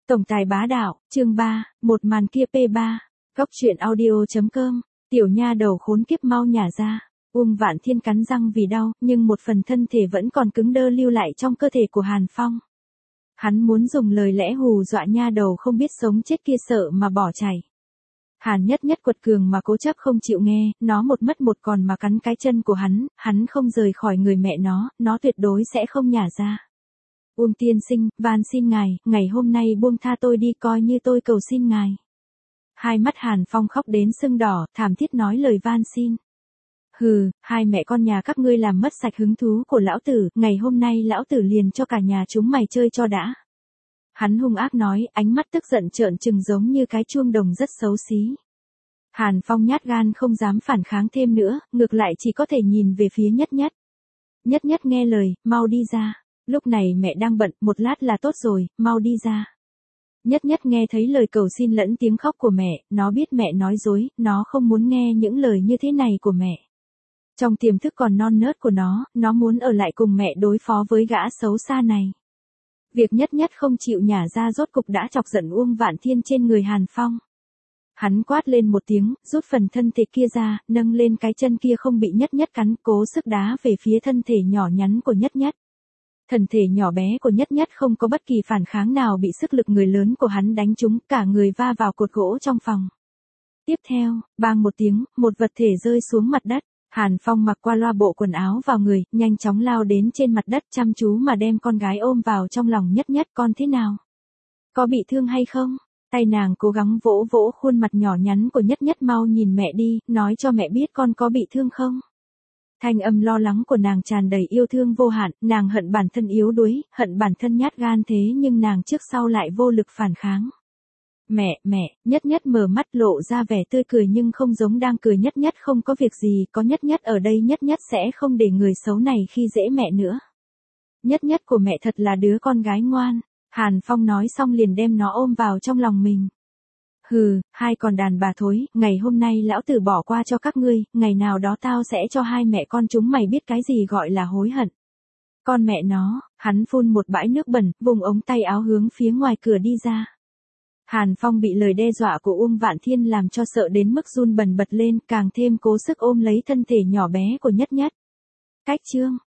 Tổng tài bá đạo, chương 3, một màn kia P3, Cóc truyện audio.com, tiểu nha đầu khốn kiếp mau nhả ra. Vạn Thiên cắn răng vì đau, nhưng một phần thân thể vẫn còn cứng đơ lưu lại trong cơ thể của Hàn Phong. Hắn muốn dùng lời lẽ hù dọa nha đầu không biết sống chết kia sợ mà bỏ chạy. Hàn Nhất Nhất quật cường mà cố chấp không chịu nghe, nó một mất một còn mà cắn cái chân của hắn không rời khỏi người mẹ nó tuyệt đối sẽ không nhả ra. Tiên sinh, van xin ngài, ngày hôm nay buông tha tôi đi coi như tôi cầu xin ngài. Hai mắt Hàn Phong khóc đến sưng đỏ, thảm thiết nói lời van xin. Hừ, hai mẹ con nhà các ngươi làm mất sạch hứng thú của lão tử, ngày hôm nay lão tử liền cho cả nhà chúng mày chơi cho đã. Hắn hung ác nói, ánh mắt tức giận trợn trừng giống như cái chuông đồng rất xấu xí. Hàn Phong nhát gan không dám phản kháng thêm nữa, ngược lại chỉ có thể nhìn về phía Nhất Nhất. Nhất Nhất nghe lời, mau đi ra. Lúc này mẹ đang bận, một lát là tốt rồi, mau đi ra. Nhất Nhất nghe thấy lời cầu xin lẫn tiếng khóc của mẹ, nó biết mẹ nói dối, nó không muốn nghe những lời như thế này của mẹ. Trong tiềm thức còn non nớt của nó muốn ở lại cùng mẹ đối phó với gã xấu xa này. Việc Nhất Nhất không chịu nhả ra rốt cục đã chọc giận Vạn Thiên trên người Hàn Phong. Hắn quát lên một tiếng, rút phần thân thể kia ra, nâng lên cái chân kia không bị Nhất Nhất cắn, cố sức đá về phía thân thể nhỏ nhắn của Nhất Nhất. Thân thể nhỏ bé của Nhất Nhất không có bất kỳ phản kháng nào bị sức lực người lớn của hắn đánh trúng, cả người va vào cột gỗ trong phòng. Tiếp theo, bang một tiếng, một vật thể rơi xuống mặt đất. Hàn Phong mặc qua loa bộ quần áo vào người, nhanh chóng lao đến trên mặt đất chăm chú mà đem con gái ôm vào trong lòng Nhất Nhất. Con thế nào? Có bị thương hay không? Tay nàng cố gắng vỗ vỗ khuôn mặt nhỏ nhắn của Nhất Nhất, mau nhìn mẹ đi, nói cho mẹ biết con có bị thương không? Thanh âm lo lắng của nàng tràn đầy yêu thương vô hạn, nàng hận bản thân yếu đuối, hận bản thân nhát gan thế nhưng nàng trước sau lại vô lực phản kháng. Mẹ, Nhất Nhất mở mắt lộ ra vẻ tươi cười nhưng không giống đang cười. Nhất Nhất không có việc gì, có Nhất Nhất ở đây Nhất Nhất sẽ không để người xấu này khi dễ mẹ nữa. Nhất Nhất của mẹ thật là đứa con gái ngoan. Hàn Phong nói xong liền đem nó ôm vào trong lòng mình. Hừ, hai con đàn bà thối, ngày hôm nay lão tử bỏ qua cho các ngươi, ngày nào đó tao sẽ cho hai mẹ con chúng mày biết cái gì gọi là hối hận. Con mẹ nó, hắn phun một bãi nước bẩn, vùng ống tay áo hướng phía ngoài cửa đi ra. Hàn Phong bị lời đe dọa của Vạn Thiên làm cho sợ đến mức run bần bật lên, càng thêm cố sức ôm lấy thân thể nhỏ bé của Nhất Nhất. Cách chương